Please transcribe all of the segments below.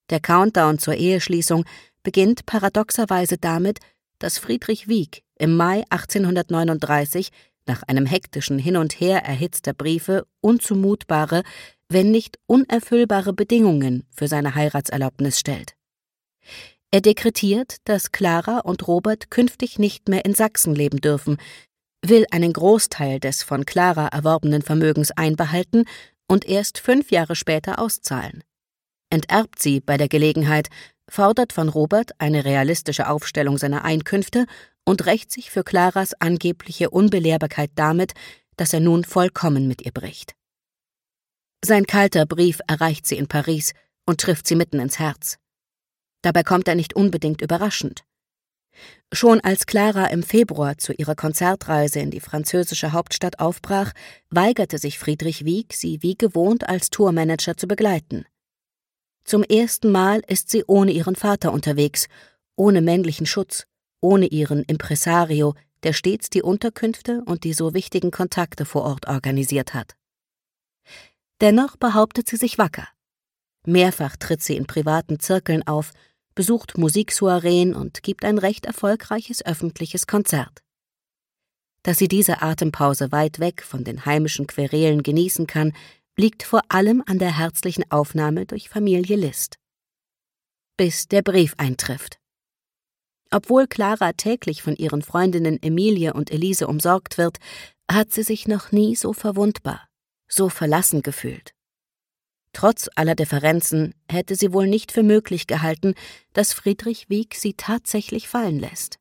Der Countdown zur Eheschließung beginnt paradoxerweise damit, dass Friedrich Wieck im Mai 1839 nach einem hektischen Hin und Her erhitzter Briefe unzumutbare, wenn nicht unerfüllbare Bedingungen für seine Heiratserlaubnis stellt. Er dekretiert, dass Clara und Robert künftig nicht mehr in Sachsen leben dürfen, will einen Großteil des von Clara erworbenen Vermögens einbehalten und erst 5 Jahre später auszahlen. Enterbt sie bei der Gelegenheit, fordert von Robert eine realistische Aufstellung seiner Einkünfte und rächt sich für Claras angebliche Unbelehrbarkeit damit, dass er nun vollkommen mit ihr bricht. Sein kalter Brief erreicht sie in Paris und trifft sie mitten ins Herz. Dabei kommt er nicht unbedingt überraschend. Schon als Clara im Februar zu ihrer Konzertreise in die französische Hauptstadt aufbrach, weigerte sich Friedrich Wieck, sie wie gewohnt als Tourmanager zu begleiten. Zum ersten Mal ist sie ohne ihren Vater unterwegs, ohne männlichen Schutz, ohne ihren Impresario, der stets die Unterkünfte und die so wichtigen Kontakte vor Ort organisiert hat. Dennoch behauptet sie sich wacker. Mehrfach tritt sie in privaten Zirkeln auf, besucht Musiksoireen und gibt ein recht erfolgreiches öffentliches Konzert. Dass sie diese Atempause weit weg von den heimischen Querelen genießen kann, liegt vor allem an der herzlichen Aufnahme durch Familie Liszt. Bis der Brief eintrifft. Obwohl Clara täglich von ihren Freundinnen Emilie und Elise umsorgt wird, hat sie sich noch nie so verwundbar, so verlassen gefühlt. Trotz aller Differenzen hätte sie wohl nicht für möglich gehalten, dass Friedrich Wieck sie tatsächlich fallen lässt.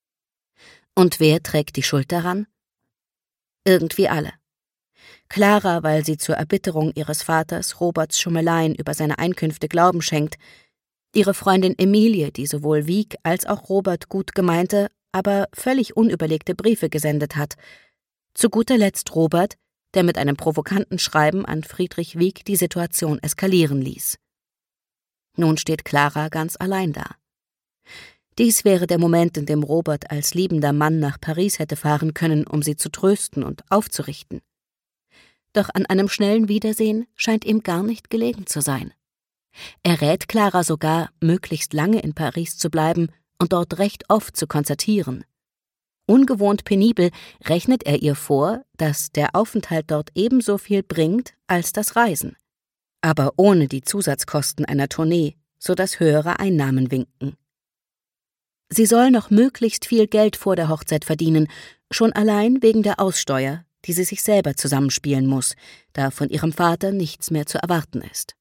Und wer trägt die Schuld daran? Irgendwie alle. Clara, weil sie zur Erbitterung ihres Vaters Roberts Schummeleien über seine Einkünfte Glauben schenkt, ihre Freundin Emilie, die sowohl Wieck als auch Robert gut gemeinte, aber völlig unüberlegte Briefe gesendet hat, zu guter Letzt Robert, der mit einem provokanten Schreiben an Friedrich Wieck die Situation eskalieren ließ. Nun steht Clara ganz allein da. Dies wäre der Moment, in dem Robert als liebender Mann nach Paris hätte fahren können, um sie zu trösten und aufzurichten. Doch an einem schnellen Wiedersehen scheint ihm gar nicht gelegen zu sein. Er rät Clara sogar, möglichst lange in Paris zu bleiben und dort recht oft zu konzertieren. Ungewohnt penibel rechnet er ihr vor, dass der Aufenthalt dort ebenso viel bringt als das Reisen, aber ohne die Zusatzkosten einer Tournee, sodass höhere Einnahmen winken. Sie soll noch möglichst viel Geld vor der Hochzeit verdienen, schon allein wegen der Aussteuer, die sie sich selber zusammenspielen muss, da von ihrem Vater nichts mehr zu erwarten ist.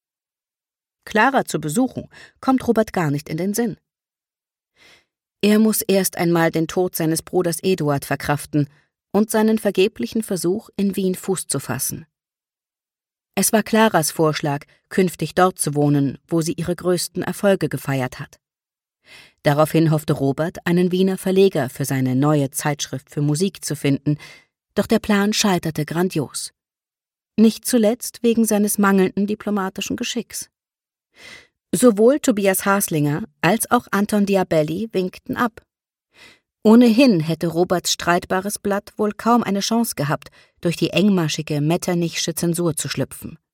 Clara zu besuchen, kommt Robert gar nicht in den Sinn. Er muss erst einmal den Tod seines Bruders Eduard verkraften und seinen vergeblichen Versuch, in Wien Fuß zu fassen. Es war Claras Vorschlag, künftig dort zu wohnen, wo sie ihre größten Erfolge gefeiert hat. Daraufhin hoffte Robert, einen Wiener Verleger für seine neue Zeitschrift für Musik zu finden, doch der Plan scheiterte grandios. Nicht zuletzt wegen seines mangelnden diplomatischen Geschicks. Sowohl Tobias Haslinger als auch Anton Diabelli winkten ab. Ohnehin hätte Roberts streitbares Blatt wohl kaum eine Chance gehabt, durch die engmaschige Metternichsche Zensur zu schlüpfen.